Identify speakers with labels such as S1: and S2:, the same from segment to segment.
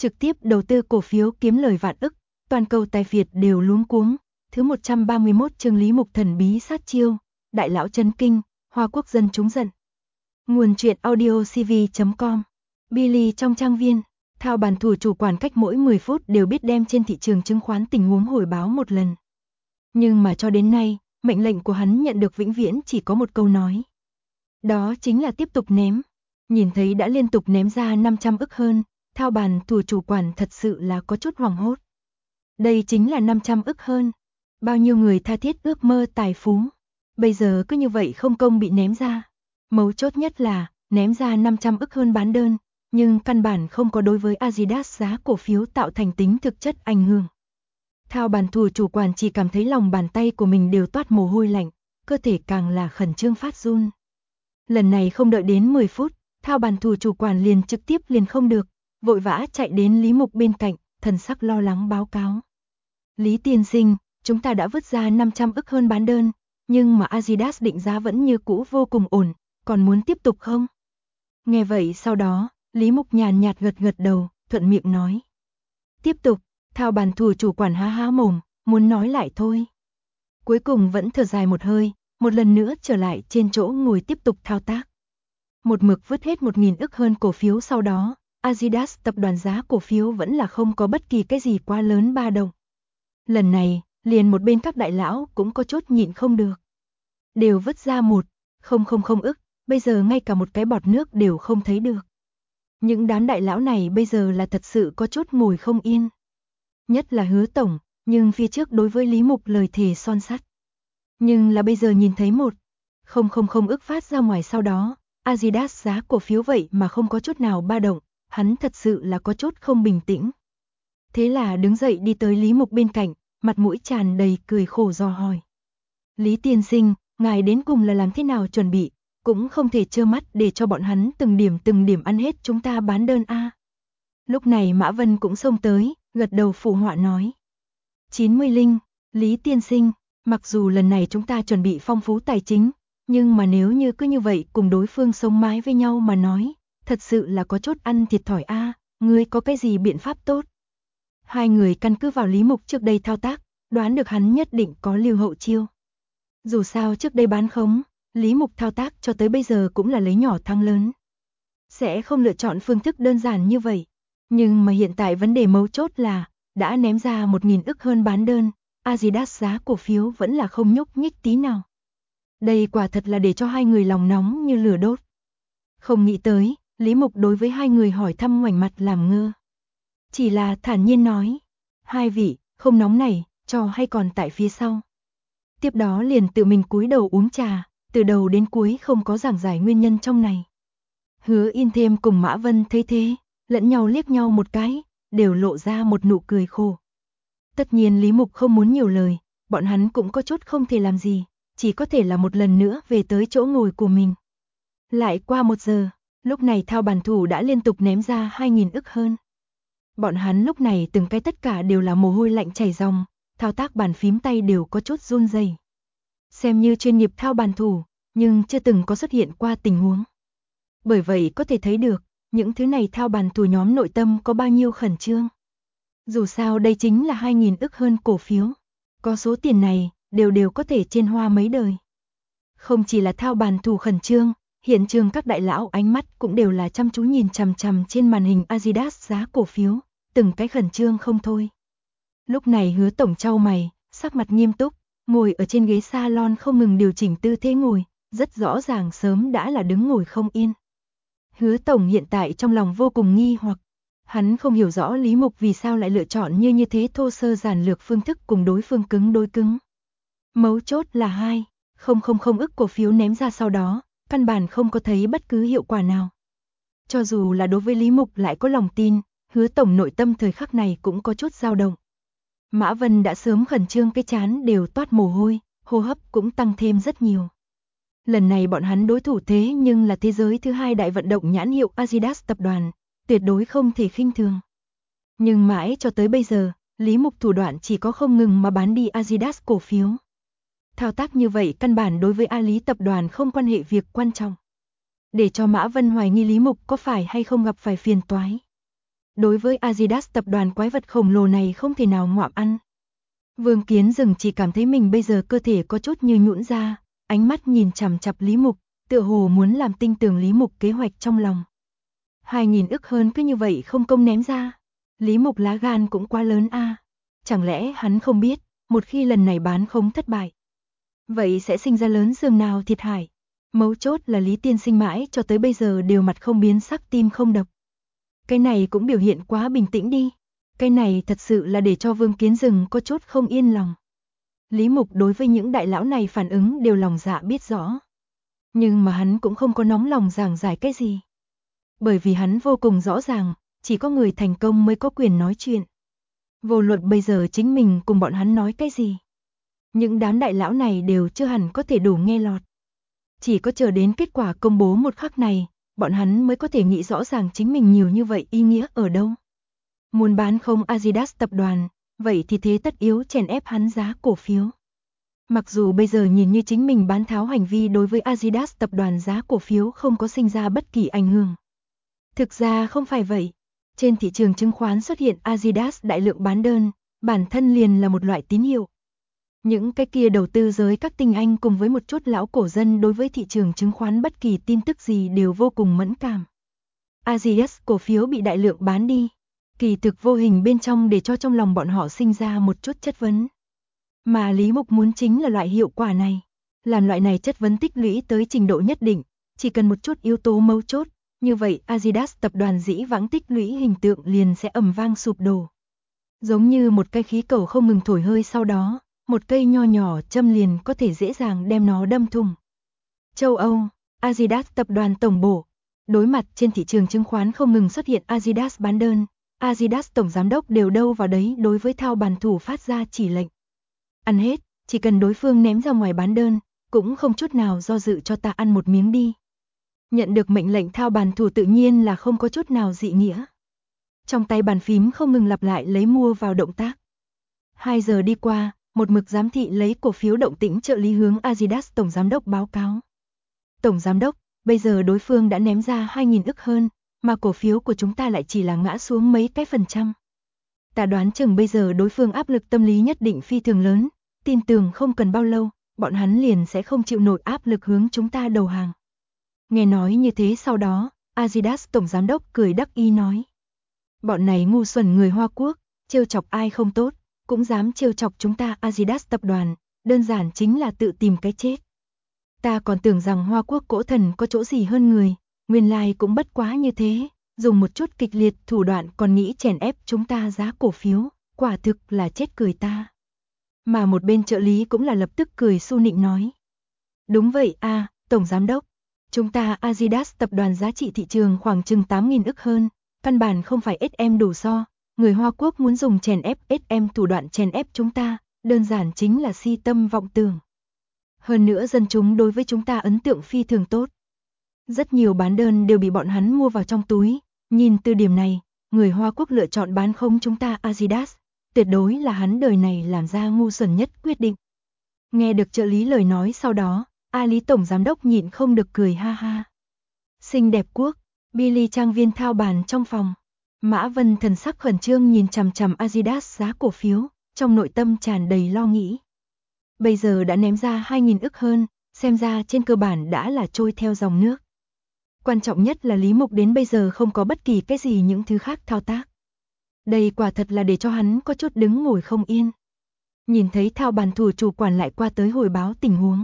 S1: trực tiếp đầu tư cổ phiếu kiếm lời vạn ức, toàn cầu tài phiệt đều luống cuống. Thứ 131 chương Lý Mục thần bí sát chiêu, đại lão chấn kinh, Hoa Quốc dân chúng giận. Nguồn truyện audio cv.com. Billy trong trang viên, thao bàn thủ chủ quản cách mỗi 10 phút đều biết đem trên thị trường chứng khoán tình huống hồi báo một lần. Nhưng mà cho đến nay, mệnh lệnh của hắn nhận được vĩnh viễn chỉ có một câu nói. Đó chính là tiếp tục ném. Nhìn thấy đã liên tục ném ra 500 ức hơn, thao bàn thủ chủ quản thật sự là có chút hoảng hốt. Đây chính là 500 ức hơn. Bao nhiêu người tha thiết ước mơ tài phú. Bây giờ cứ như vậy không công bị ném ra. Mấu chốt nhất là, ném ra 500 ức hơn bán đơn, nhưng căn bản không có đối với Adidas giá cổ phiếu tạo thành tính thực chất ảnh hưởng. Thao bàn thủ chủ quản chỉ cảm thấy lòng bàn tay của mình đều toát mồ hôi lạnh, cơ thể càng là khẩn trương phát run. Lần này không đợi đến 10 phút, thao bàn thủ chủ quản liền trực tiếp liền không được, vội vã chạy đến Lý Mục bên cạnh, thần sắc lo lắng báo cáo. Lý tiên sinh, chúng ta đã vứt ra 500 ức hơn bán đơn, nhưng mà Adidas định giá vẫn như cũ vô cùng ổn, còn muốn tiếp tục không? Nghe vậy sau đó, Lý Mục nhàn nhạt gật gật đầu, thuận miệng nói. Tiếp tục, thao bàn thủ chủ quản há há mồm, muốn nói lại thôi. Cuối cùng vẫn thở dài một hơi, một lần nữa trở lại trên chỗ ngồi tiếp tục thao tác. Một mực vứt hết 1.000 ức hơn cổ phiếu sau đó, Adidas tập đoàn giá cổ phiếu vẫn là không có bất kỳ cái gì quá lớn ba động. Lần này, liền một bên các đại lão cũng có chút nhịn không được. Đều vứt ra 1,000 ức, bây giờ ngay cả một cái bọt nước đều không thấy được. Những đám đại lão này bây giờ là thật sự có chút ngồi không yên. Nhất là Hứa tổng, nhưng phía trước đối với Lý Mục lời thề son sắt. Nhưng là bây giờ nhìn thấy 1,000 ức phát ra ngoài sau đó, Adidas giá cổ phiếu vậy mà không có chút nào ba động, hắn thật sự là có chút không bình tĩnh. Thế là đứng dậy đi tới Lý Mục bên cạnh, mặt mũi tràn đầy cười khổ dò hỏi. Lý tiên sinh, ngài đến cùng là làm thế nào chuẩn bị, cũng không thể trơ mắt để cho bọn hắn từng điểm ăn hết chúng ta bán đơn a. Lúc này Mã Vân cũng xông tới, gật đầu phụ họa nói. 90 Linh, Lý tiên sinh, mặc dù lần này chúng ta chuẩn bị phong phú tài chính, nhưng mà nếu như cứ như vậy cùng đối phương sống mái với nhau mà nói, thật sự là có chút ăn thiệt thòi a, ngươi có cái gì biện pháp tốt? Hai người căn cứ vào Lý Mục trước đây thao tác, đoán được hắn nhất định có lưu hậu chiêu. Dù sao trước đây bán khống, Lý Mục thao tác cho tới bây giờ cũng là lấy nhỏ thắng lớn. Sẽ không lựa chọn phương thức đơn giản như vậy. Nhưng mà hiện tại vấn đề mấu chốt là, đã ném ra 1.000 ức hơn bán đơn, Adidas giá cổ phiếu vẫn là không nhúc nhích tí nào. Đây quả thật là để cho hai người lòng nóng như lửa đốt. Không nghĩ tới, Lý Mục đối với hai người hỏi thăm ngoảnh mặt làm ngơ. Chỉ là thản nhiên nói, hai vị, không nóng này, trò hay còn tại phía sau. Tiếp đó liền tự mình cúi đầu uống trà, từ đầu đến cuối không có giảng giải nguyên nhân trong này. Hứa Yên Thêm cùng Mã Vân thấy thế, lẫn nhau liếc nhau một cái, đều lộ ra một nụ cười khổ. Tất nhiên Lý Mục không muốn nhiều lời, bọn hắn cũng có chút không thể làm gì, chỉ có thể là một lần nữa về tới chỗ ngồi của mình. Lại qua 1 giờ, lúc này thao bàn thủ đã liên tục ném ra 2.000 ức hơn. Bọn hắn lúc này từng cái tất cả đều là mồ hôi lạnh chảy ròng, thao tác bàn phím tay đều có chút run rẩy. Xem như chuyên nghiệp thao bàn thủ, nhưng chưa từng có xuất hiện qua tình huống. Bởi vậy có thể thấy được, những thứ này thao bàn thủ nhóm nội tâm có bao nhiêu khẩn trương. Dù sao đây chính là 2.000 ức hơn cổ phiếu. Có số tiền này, đều có thể trên hoa mấy đời. Không chỉ là thao bàn thủ khẩn trương, hiện trường các đại lão ánh mắt cũng đều là chăm chú nhìn chằm chằm trên màn hình Adidas giá cổ phiếu, từng cái khẩn trương không thôi. Lúc này Hứa tổng chau mày, sắc mặt nghiêm túc, ngồi ở trên ghế salon không ngừng điều chỉnh tư thế ngồi, rất rõ ràng sớm đã là đứng ngồi không yên. Hứa tổng hiện tại trong lòng vô cùng nghi hoặc, hắn không hiểu rõ Lý Mục vì sao lại lựa chọn như thế thô sơ giản lược phương thức cùng đối phương cứng đối cứng. Mấu chốt là 2,000 ức cổ phiếu ném ra sau đó, căn bản không có thấy bất cứ hiệu quả nào. Cho dù là đối với Lý Mục lại có lòng tin, Hứa tổng nội tâm thời khắc này cũng có chút dao động. Mã Vân đã sớm khẩn trương cái trán đều toát mồ hôi, hô hấp cũng tăng thêm rất nhiều. Lần này bọn hắn đối thủ thế nhưng là thế giới thứ 2 đại vận động nhãn hiệu Adidas tập đoàn, tuyệt đối không thể khinh thường. Nhưng mãi cho tới bây giờ, Lý Mục thủ đoạn chỉ có không ngừng mà bán đi Adidas cổ phiếu. Thao tác như vậy căn bản đối với A Lý tập đoàn không quan hệ việc quan trọng. Để cho Mã Vân hoài nghi Lý Mục có phải hay không gặp phải phiền toái. Đối với Adidas tập đoàn quái vật khổng lồ này không thể nào ngoạm ăn. Vương Kiến Dừng chỉ cảm thấy mình bây giờ cơ thể có chút như nhũn ra, ánh mắt nhìn chằm chằm Lý Mục, tựa hồ muốn làm tinh tường Lý Mục kế hoạch trong lòng. 2.000 ức hơn cứ như vậy không công ném ra. Lý Mục lá gan cũng quá lớn a. Chẳng lẽ hắn không biết, một khi lần này bán không thất bại, vậy sẽ sinh ra lớn giường nào thiệt hại. Mấu chốt là Lý Tiên Sinh mãi cho tới bây giờ đều mặt không biến sắc tim không đập. Cái này cũng biểu hiện quá bình tĩnh đi. Cái này thật sự là để cho Vương Kiến Dừng có chút không yên lòng. Lý Mục đối với những đại lão này phản ứng đều lòng dạ biết rõ. Nhưng mà hắn cũng không có nóng lòng giảng giải cái gì. Bởi vì hắn vô cùng rõ ràng, chỉ có người thành công mới có quyền nói chuyện. Vô luận bây giờ chính mình cùng bọn hắn nói cái gì. Những đám đại lão này đều chưa hẳn có thể đủ nghe lọt. Chỉ có chờ đến kết quả công bố một khắc này, bọn hắn mới có thể nghĩ rõ ràng chính mình nhiều như vậy ý nghĩa ở đâu. Muốn bán không Adidas tập đoàn, vậy thì thế tất yếu chèn ép hắn giá cổ phiếu. Mặc dù bây giờ nhìn như chính mình bán tháo hành vi đối với Adidas tập đoàn giá cổ phiếu không có sinh ra bất kỳ ảnh hưởng. Thực ra không phải vậy. Trên thị trường chứng khoán xuất hiện Adidas đại lượng bán đơn, bản thân liền là một loại tín hiệu. Những cái kia đầu tư giới các tinh anh cùng với một chút lão cổ dân đối với thị trường chứng khoán bất kỳ tin tức gì đều vô cùng mẫn cảm. Adidas cổ phiếu bị đại lượng bán đi, kỳ thực vô hình bên trong để cho trong lòng bọn họ sinh ra một chút chất vấn. Mà Lý Mục muốn chính là loại hiệu quả này. Làm loại này chất vấn tích lũy tới trình độ nhất định, chỉ cần một chút yếu tố mấu chốt, như vậy Adidas tập đoàn dĩ vãng tích lũy hình tượng liền sẽ ầm vang sụp đổ. Giống như một cây khí cầu không ngừng thổi hơi sau đó, một cây nho nhỏ châm liền có thể dễ dàng đem nó đâm thủng. Châu Âu, Adidas tập đoàn tổng bộ. Đối mặt trên thị trường chứng khoán không ngừng xuất hiện Adidas bán đơn, Adidas tổng giám đốc đều đâu vào đấy đối với thao bàn thủ phát ra chỉ lệnh. Ăn hết, chỉ cần đối phương ném ra ngoài bán đơn, cũng không chút nào do dự cho ta ăn một miếng đi. Nhận được mệnh lệnh thao bàn thủ tự nhiên là không có chút nào dị nghĩa. Trong tay bàn phím không ngừng lặp lại lấy mua vào động tác. 2 giờ đi qua, một mực giám thị lấy cổ phiếu động tĩnh trợ lý hướng Adidas tổng giám đốc báo cáo. Tổng giám đốc, bây giờ đối phương đã ném ra 2.000 ức hơn, mà cổ phiếu của chúng ta lại chỉ là ngã xuống mấy cái %. Ta đoán chừng bây giờ đối phương áp lực tâm lý nhất định phi thường lớn, tin tưởng không cần bao lâu, bọn hắn liền sẽ không chịu nổi áp lực hướng chúng ta đầu hàng. Nghe nói như thế sau đó, Adidas tổng giám đốc cười đắc ý nói. Bọn này ngu xuẩn người Hoa Quốc, trêu chọc ai không tốt, cũng dám trêu chọc chúng ta Adidas tập đoàn, đơn giản chính là tự tìm cái chết. Ta còn tưởng rằng Hoa Quốc cỗ thần có chỗ gì hơn người, nguyên lai cũng bất quá như thế, dùng một chút kịch liệt thủ đoạn còn nghĩ chèn ép chúng ta giá cổ phiếu, quả thực là chết cười ta. Mà một bên trợ lý cũng là lập tức cười su nịnh nói. Đúng vậy a, tổng giám đốc, chúng ta Adidas tập đoàn giá trị thị trường khoảng chừng 8.000 ức hơn, căn bản không phải SM đủ so, người Hoa Quốc muốn dùng chèn ép SM thủ đoạn chèn ép chúng ta, đơn giản chính là si tâm vọng tưởng. Hơn nữa dân chúng đối với chúng ta ấn tượng phi thường tốt. Rất nhiều bán đơn đều bị bọn hắn mua vào trong túi, nhìn từ điểm này, người Hoa Quốc lựa chọn bán không chúng ta Adidas, tuyệt đối là hắn đời này làm ra ngu xuẩn nhất quyết định. Nghe được trợ lý lời nói sau đó, Lý tổng giám đốc nhịn không được cười ha ha. Xinh đẹp quốc, Billy trang viên thao bàn trong phòng. Mã Vân thần sắc khẩn trương nhìn chằm chằm Adidas giá cổ phiếu, trong nội tâm tràn đầy lo nghĩ. Bây giờ đã ném ra 2.000 ức hơn, xem ra trên cơ bản đã là trôi theo dòng nước. Quan trọng nhất là Lý Mục đến bây giờ không có bất kỳ cái gì những thứ khác thao tác. Đây quả thật là để cho hắn có chút đứng ngồi không yên. Nhìn thấy thao bàn thủ chủ quản lại qua tới hồi báo tình huống.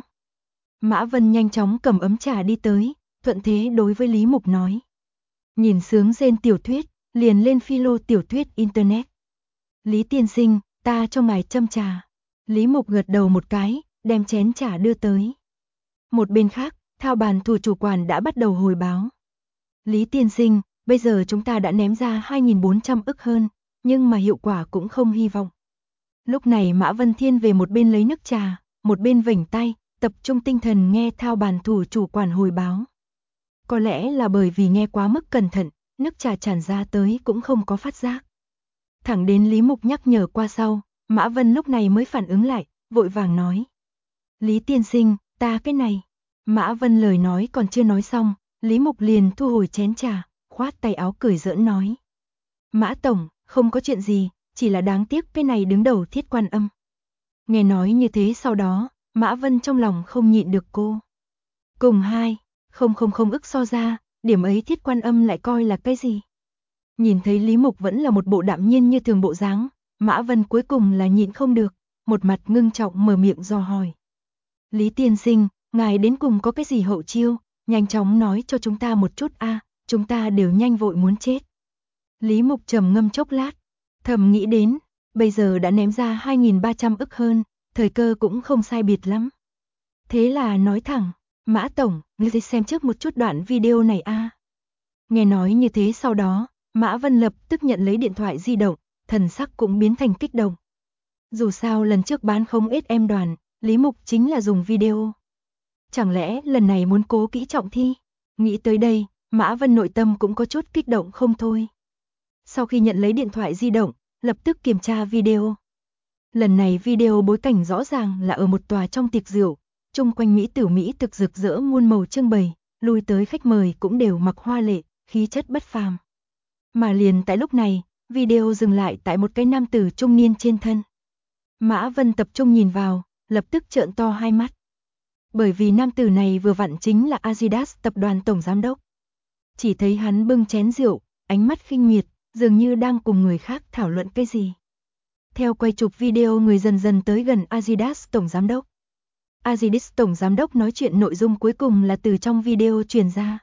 S1: Mã Vân nhanh chóng cầm ấm trà đi tới, thuận thế đối với Lý Mục nói. Nhìn sướng rên tiểu thuyết, liền lên philo tiểu thuyết internet. Lý tiên sinh, ta cho ngài châm trà. Lý Mục gật đầu một cái, đem chén trà đưa tới. Một bên khác, thao bàn thủ chủ quản đã bắt đầu hồi báo. Lý tiên sinh, bây giờ chúng ta đã ném ra 2.400 ức hơn, nhưng mà hiệu quả cũng không hy vọng. Lúc này Mã Vân Thiên về một bên lấy nước trà, một bên vểnh tay, tập trung tinh thần nghe thao bàn thủ chủ quản hồi báo. Có lẽ là bởi vì nghe quá mức cẩn thận, nước trà tràn ra tới cũng không có phát giác. Thẳng đến Lý Mục nhắc nhở qua sau, Mã Vân lúc này mới phản ứng lại, vội vàng nói. Lý tiên sinh, ta cái này. Mã Vân lời nói còn chưa nói xong, Lý Mục liền thu hồi chén trà, khoát tay áo cười giỡn nói. Mã Tổng, không có chuyện gì, chỉ là đáng tiếc cái này đứng đầu Thiết Quan Âm. Nghe nói như thế sau đó, Mã Vân trong lòng không nhịn được cô. Cùng 2,000 ức so ra, điểm ấy Thiết Quan Âm lại coi là cái gì? Nhìn thấy Lý Mục vẫn là một bộ đạm nhiên như thường bộ dáng, Mã Vân cuối cùng là nhịn không được, một mặt ngưng trọng mở miệng dò hỏi. Lý tiên sinh, ngài đến cùng có cái gì hậu chiêu, nhanh chóng nói cho chúng ta một chút a, chúng ta đều nhanh vội muốn chết. Lý Mục trầm ngâm chốc lát, thầm nghĩ đến, bây giờ đã ném ra 2.300 ức hơn, thời cơ cũng không sai biệt lắm. Thế là nói thẳng, Mã Tổng, ngươi xem trước một chút đoạn video này a. Nghe nói như thế sau đó, Mã Vân lập tức nhận lấy điện thoại di động, thần sắc cũng biến thành kích động. Dù sao lần trước bán không ít em đoàn, Lý Mục chính là dùng video. Chẳng lẽ lần này muốn cố kỹ trọng thi? Nghĩ tới đây, Mã Vân nội tâm cũng có chút kích động không thôi. Sau khi nhận lấy điện thoại di động, lập tức kiểm tra video. Lần này video bối cảnh rõ ràng là ở một tòa trong tiệc rượu, chung quanh mỹ thực rực rỡ muôn màu trưng bày, lui tới khách mời cũng đều mặc hoa lệ, khí chất bất phàm. Mà liền tại lúc này, video dừng lại tại một cái nam tử trung niên trên thân. Mã Vân tập trung nhìn vào, lập tức trợn to hai mắt. Bởi vì nam tử này vừa vặn chính là Adidas tập đoàn tổng giám đốc. Chỉ thấy hắn bưng chén rượu, ánh mắt khinh miệt, dường như đang cùng người khác thảo luận cái gì. Theo quay chụp video người dần dần tới gần Adidas tổng giám đốc. Adidas tổng giám đốc nói chuyện nội dung cuối cùng là từ trong video truyền ra.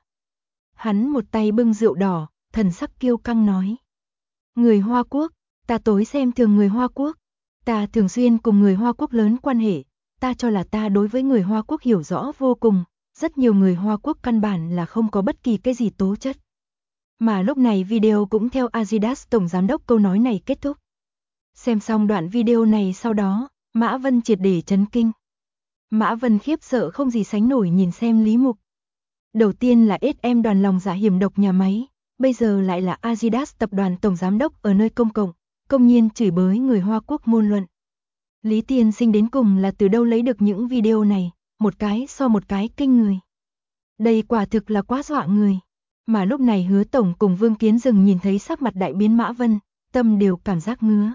S1: Hắn một tay bưng rượu đỏ, thần sắc kiêu căng nói. Người Hoa Quốc, ta tối xem thường người Hoa Quốc. Ta thường xuyên cùng người Hoa Quốc lớn quan hệ, ta cho là ta đối với người Hoa Quốc hiểu rõ vô cùng, rất nhiều người Hoa Quốc căn bản là không có bất kỳ cái gì tố chất. Mà lúc này video cũng theo Adidas tổng giám đốc câu nói này kết thúc. Xem xong đoạn video này sau đó, Mã Vân triệt để chấn kinh. Mã Vân khiếp sợ không gì sánh nổi nhìn xem Lý Mục. Đầu tiên là SM đoàn lòng dạ hiểm độc nhà máy, bây giờ lại là Adidas tập đoàn tổng giám đốc ở nơi công cộng, công nhiên chửi bới người Hoa Quốc ngôn luận. Lý tiên sinh đến cùng là từ đâu lấy được những video này, một cái so một cái kinh người. Đây quả thực là quá dọa người. Mà lúc này Hứa Tổng cùng Vương Kiến Dừng nhìn thấy sắc mặt đại biến Mã Vân, tâm đều cảm giác ngứa.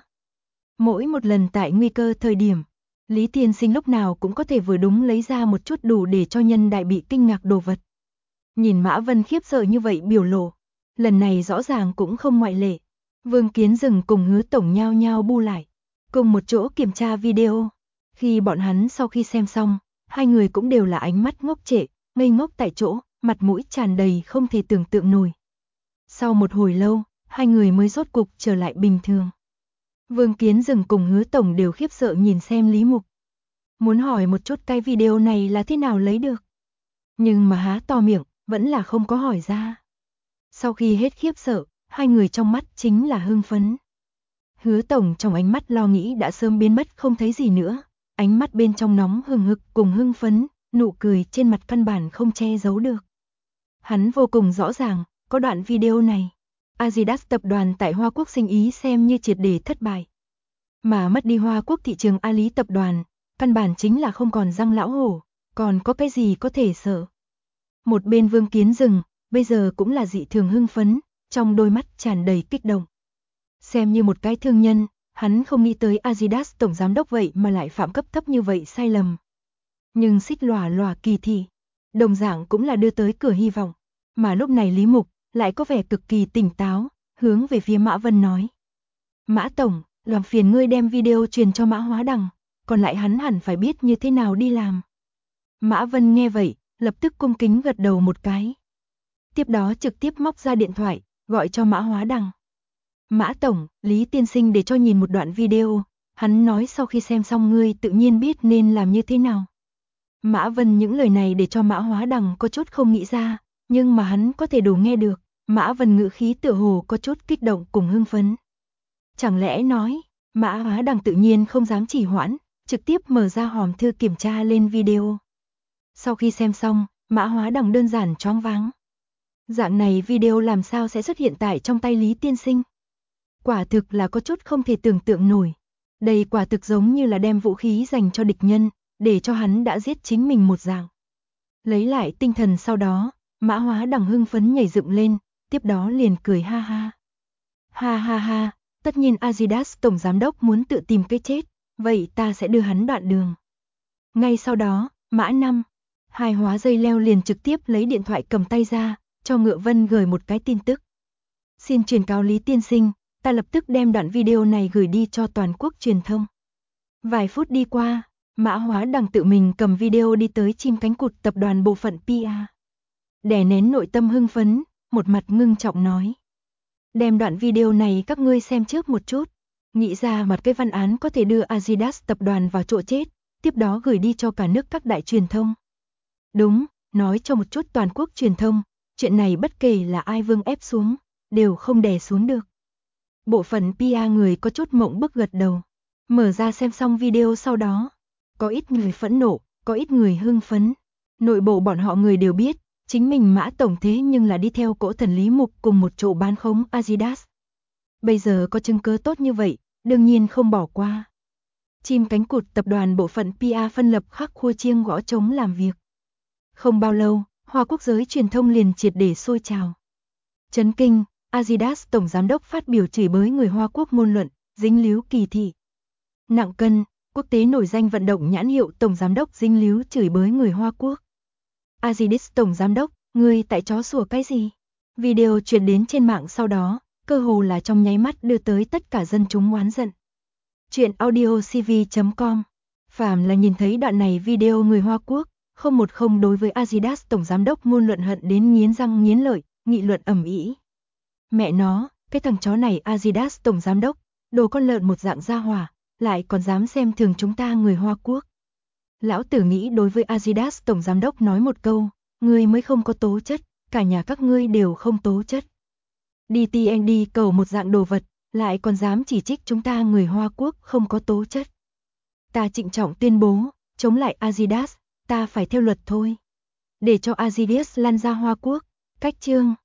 S1: Mỗi một lần tại nguy cơ thời điểm, Lý tiên sinh lúc nào cũng có thể vừa đúng lấy ra một chút đủ để cho nhân đại bị kinh ngạc đồ vật. Nhìn Mã Vân khiếp sợ như vậy biểu lộ, lần này rõ ràng cũng không ngoại lệ. Vương Kiến Dừng cùng Hứa Tổng nhao nhao bu lại, cùng một chỗ kiểm tra video. Khi bọn hắn sau khi xem xong, hai người cũng đều là ánh mắt ngốc trệ, ngây ngốc tại chỗ, mặt mũi tràn đầy không thể tưởng tượng nổi. Sau một hồi lâu, hai người mới rốt cục trở lại bình thường. Vương Kiến Dừng cùng Hứa Tổng đều khiếp sợ nhìn xem Lý Mục. Muốn hỏi một chút cái video này là thế nào lấy được. Nhưng mà há to miệng, vẫn là không có hỏi ra. Sau khi hết khiếp sợ, hai người trong mắt chính là hưng phấn. Hứa Tổng trong ánh mắt lo nghĩ đã sớm biến mất không thấy gì nữa, ánh mắt bên trong nóng hừng hực cùng hưng phấn, nụ cười trên mặt căn bản không che giấu được. Hắn vô cùng rõ ràng, có đoạn video này, Adidas tập đoàn tại Hoa Quốc sinh ý xem như triệt để thất bại. Mà mất đi Hoa Quốc thị trường A Lý tập đoàn, căn bản chính là không còn răng lão hổ, còn có cái gì có thể sợ. Một bên Vương Kiến Dừng, bây giờ cũng là dị thường hưng phấn, trong đôi mắt tràn đầy kích động. Xem như một cái thương nhân, hắn không nghĩ tới Adidas tổng giám đốc vậy mà lại phạm cấp thấp như vậy sai lầm. Nhưng xích lòa lòa kỳ thị, đồng dạng cũng là đưa tới cửa hy vọng. Mà lúc này Lý Mục lại có vẻ cực kỳ tỉnh táo, hướng về phía Mã Vân nói. Mã Tổng, làm phiền ngươi đem video truyền cho Mã Hóa Đằng, còn lại hắn hẳn phải biết như thế nào đi làm. Mã Vân nghe vậy, lập tức cung kính gật đầu một cái. Tiếp đó trực tiếp móc ra điện thoại, gọi cho Mã Hóa Đằng. Mã Tổng, Lý tiên sinh để cho nhìn một đoạn video, hắn nói sau khi xem xong ngươi tự nhiên biết nên làm như thế nào. Mã Vân những lời này để cho Mã Hóa Đằng có chút không nghĩ ra, nhưng mà hắn có thể đủ nghe được, Mã Vân ngữ khí tựa hồ có chút kích động cùng hưng phấn. Chẳng lẽ nói, Mã Hóa Đằng tự nhiên không dám trì hoãn, trực tiếp mở ra hòm thư kiểm tra lên video. Sau khi xem xong, Mã Hóa Đằng đơn giản choáng váng. Dạng này video làm sao sẽ xuất hiện tại trong tay Lý tiên sinh? Quả thực là có chút không thể tưởng tượng nổi. Đây quả thực giống như là đem vũ khí dành cho địch nhân, để cho hắn đã giết chính mình một dạng. Lấy lại tinh thần sau đó, Mã Hóa Đằng hưng phấn nhảy dựng lên, tiếp đó liền cười ha ha. Ha ha ha, tất nhiên Adidas tổng giám đốc muốn tự tìm cái chết, vậy ta sẽ đưa hắn đoạn đường. Ngay sau đó, Mã Năm, hài hóa dây leo liền trực tiếp lấy điện thoại cầm tay ra, cho Ngựa Vân gửi một cái tin tức. Xin truyền cáo Lý tiên sinh, ta lập tức đem đoạn video này gửi đi cho toàn quốc truyền thông. Vài phút đi qua, Mã Hóa Đằng tự mình cầm video đi tới chim cánh cụt tập đoàn bộ phận PR. Đè nén nội tâm hưng phấn, một mặt ngưng trọng nói. Đem đoạn video này các ngươi xem trước một chút, nghĩ ra mặt cái văn án có thể đưa Adidas tập đoàn vào chỗ chết, tiếp đó gửi đi cho cả nước các đại truyền thông. Đúng, nói cho một chút toàn quốc truyền thông, chuyện này bất kể là ai vương ép xuống, đều không đè xuống được. Bộ phận PR người có chút mộng bức gật đầu, mở ra xem xong video sau đó. Có ít người phẫn nộ, có ít người hưng phấn. Nội bộ bọn họ người đều biết, chính mình Mã tổng thế nhưng là đi theo cỗ thần Lý Mục cùng một chỗ bán khống Adidas. Bây giờ có chứng cứ tốt như vậy, đương nhiên không bỏ qua. Chim cánh cụt tập đoàn bộ phận PR phân lập khắc khua chiêng gõ trống làm việc. Không bao lâu, Hoa Quốc giới truyền thông liền triệt để sôi trào. Chấn kinh, Adidas tổng giám đốc phát biểu chửi bới người Hoa Quốc ngôn luận, dính líu kỳ thị. Nặng cân, quốc tế nổi danh vận động nhãn hiệu tổng giám đốc dính líu chửi bới người Hoa Quốc. Adidas tổng giám đốc, ngươi tại chó sủa cái gì? Video truyền đến trên mạng sau đó, cơ hồ là trong nháy mắt đưa tới tất cả dân chúng oán giận. Chuyện audiocv.com. Phàm là nhìn thấy đoạn này video người Hoa Quốc, không một không đối với Adidas tổng giám đốc ngôn luận hận đến nghiến răng nghiến lợi, nghị luận ầm ĩ. Mẹ nó, cái thằng chó này Adidas tổng giám đốc, đồ con lợn một dạng gia hỏa, lại còn dám xem thường chúng ta người Hoa Quốc. Lão tử nghĩ đối với Adidas tổng giám đốc nói một câu, ngươi mới không có tố chất, cả nhà các ngươi đều không tố chất. DTND cầu một dạng đồ vật, lại còn dám chỉ trích chúng ta người Hoa Quốc không có tố chất. Ta trịnh trọng tuyên bố, chống lại Adidas, ta phải theo luật thôi. Để cho Adidas lan ra Hoa Quốc, cách chương.